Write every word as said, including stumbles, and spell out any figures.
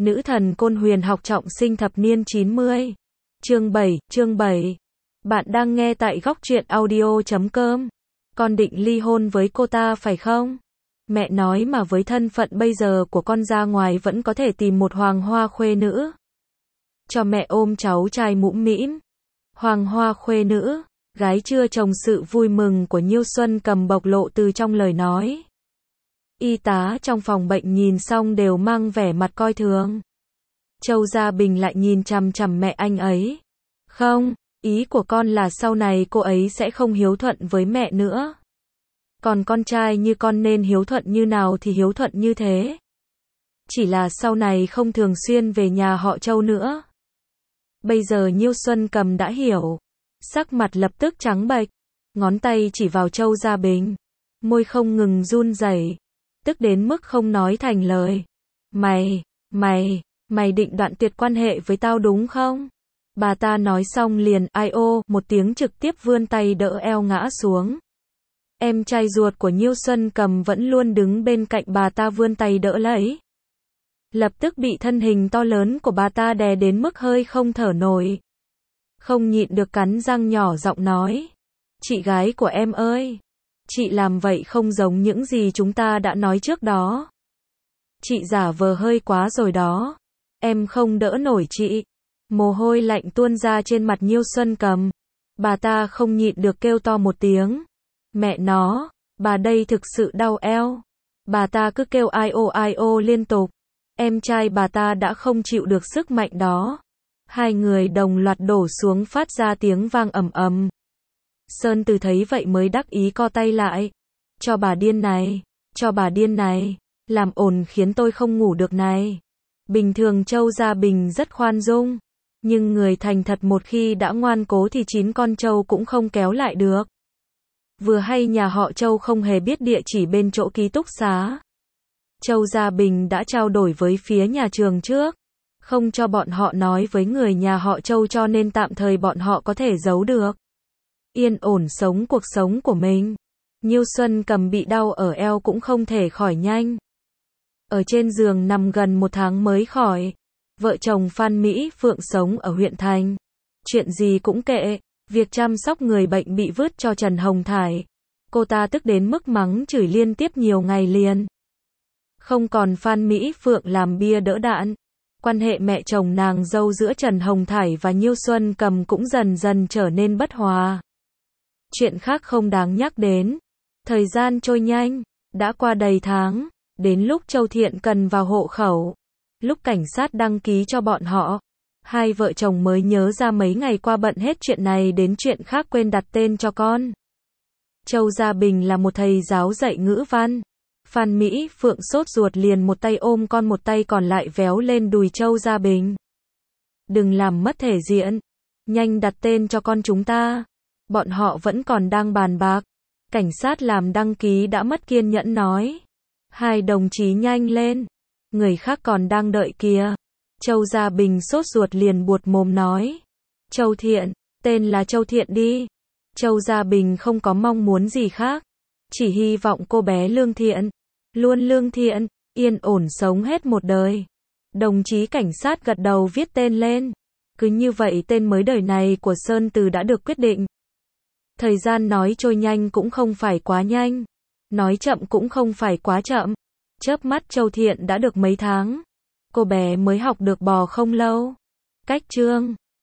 Nữ thần Côn Huyền học trọng sinh thập niên chín mươi. Chương bảy, chương bảy. Bạn đang nghe tại góc truyện audio chấm com. Con định ly hôn với cô ta phải không? Mẹ nói mà với thân phận bây giờ của con ra ngoài vẫn có thể tìm một hoàng hoa khuê nữ. Cho mẹ ôm cháu trai mũm mĩm. Hoàng hoa khuê nữ, gái chưa chồng, sự vui mừng của Nhiêu Xuân Cầm bộc lộ từ trong lời nói. Y tá trong phòng bệnh nhìn xong đều mang vẻ mặt coi thường. Châu Gia Bình lại nhìn chằm chằm mẹ anh ấy. Không, ý của con là sau này cô ấy sẽ không hiếu thuận với mẹ nữa. Còn con trai như con nên hiếu thuận như nào thì hiếu thuận như thế. Chỉ là sau này không thường xuyên về nhà họ Châu nữa. Bây giờ Nhiêu Xuân Cầm đã hiểu. Sắc mặt lập tức trắng bệch. Ngón tay chỉ vào Châu Gia Bình. Môi không ngừng run rẩy, tức đến mức không nói thành lời. Mày, mày, mày định đoạn tuyệt quan hệ với tao đúng không? Bà ta nói xong liền ai ô một tiếng trực tiếp vươn tay đỡ eo ngã xuống. Em trai ruột của Nhiêu Xuân Cầm vẫn luôn đứng bên cạnh bà ta vươn tay đỡ lấy. Lập tức bị thân hình to lớn của bà ta đè đến mức hơi không thở nổi. Không nhịn được cắn răng nhỏ giọng nói. Chị gái của em ơi! Chị làm vậy không giống những gì chúng ta đã nói trước đó. Chị giả vờ hơi quá rồi đó. Em không đỡ nổi chị. Mồ hôi lạnh tuôn ra trên mặt Nhiêu Xuân Cầm. Bà ta không nhịn được kêu to một tiếng. Mẹ nó, bà đây thực sự đau eo. Bà ta cứ kêu ai ô ai ô liên tục. Em trai bà ta đã không chịu được sức mạnh đó. Hai người đồng loạt đổ xuống phát ra tiếng vang ầm ầm. Sơn Từ thấy vậy mới đắc ý co tay lại. Cho bà điên này, cho bà điên này, làm ồn khiến tôi không ngủ được này. Bình thường Châu Gia Bình rất khoan dung, nhưng người thành thật một khi đã ngoan cố thì chín con trâu cũng không kéo lại được. Vừa hay nhà họ Châu không hề biết địa chỉ bên chỗ ký túc xá. Châu Gia Bình đã trao đổi với phía nhà trường trước, không cho bọn họ nói với người nhà họ Châu cho nên tạm thời bọn họ có thể giấu được. Yên ổn sống cuộc sống của mình. Nhiêu Xuân Cầm bị đau ở eo cũng không thể khỏi nhanh. Ở trên giường nằm gần một tháng mới khỏi. Vợ chồng Phan Mỹ Phượng sống ở huyện thành. Chuyện gì cũng kệ, việc chăm sóc người bệnh bị vứt cho Trần Hồng Thải. Cô ta tức đến mức mắng chửi liên tiếp nhiều ngày liền. Không còn Phan Mỹ Phượng làm bia đỡ đạn. Quan hệ mẹ chồng nàng dâu giữa Trần Hồng Thải và Nhiêu Xuân Cầm cũng dần dần trở nên bất hòa. Chuyện khác không đáng nhắc đến. Thời gian trôi nhanh, đã qua đầy tháng, đến lúc Châu Thiện cần vào hộ khẩu, lúc cảnh sát đăng ký cho bọn họ, hai vợ chồng mới nhớ ra mấy ngày qua bận hết chuyện này đến chuyện khác quên đặt tên cho con. Châu Gia Bình là một thầy giáo dạy ngữ văn. Phan Mỹ Phượng sốt ruột liền một tay ôm con một tay còn lại véo lên đùi Châu Gia Bình. Đừng làm mất thể diện, nhanh đặt tên cho con chúng ta. Bọn họ vẫn còn đang bàn bạc. Cảnh sát làm đăng ký đã mất kiên nhẫn nói. Hai đồng chí nhanh lên. Người khác còn đang đợi kìa. Châu Gia Bình sốt ruột liền buột mồm nói. Châu Thiện, tên là Châu Thiện đi. Châu Gia Bình không có mong muốn gì khác. Chỉ hy vọng cô bé lương thiện. Luôn lương thiện, yên ổn sống hết một đời. Đồng chí cảnh sát gật đầu viết tên lên. Cứ như vậy tên mới đời này của Sơn Từ đã được quyết định. Thời gian nói trôi nhanh cũng không phải quá nhanh, nói chậm cũng không phải quá chậm. Chớp mắt Châu Thiện đã được mấy tháng. Cô bé mới học được bò không lâu. Cách chương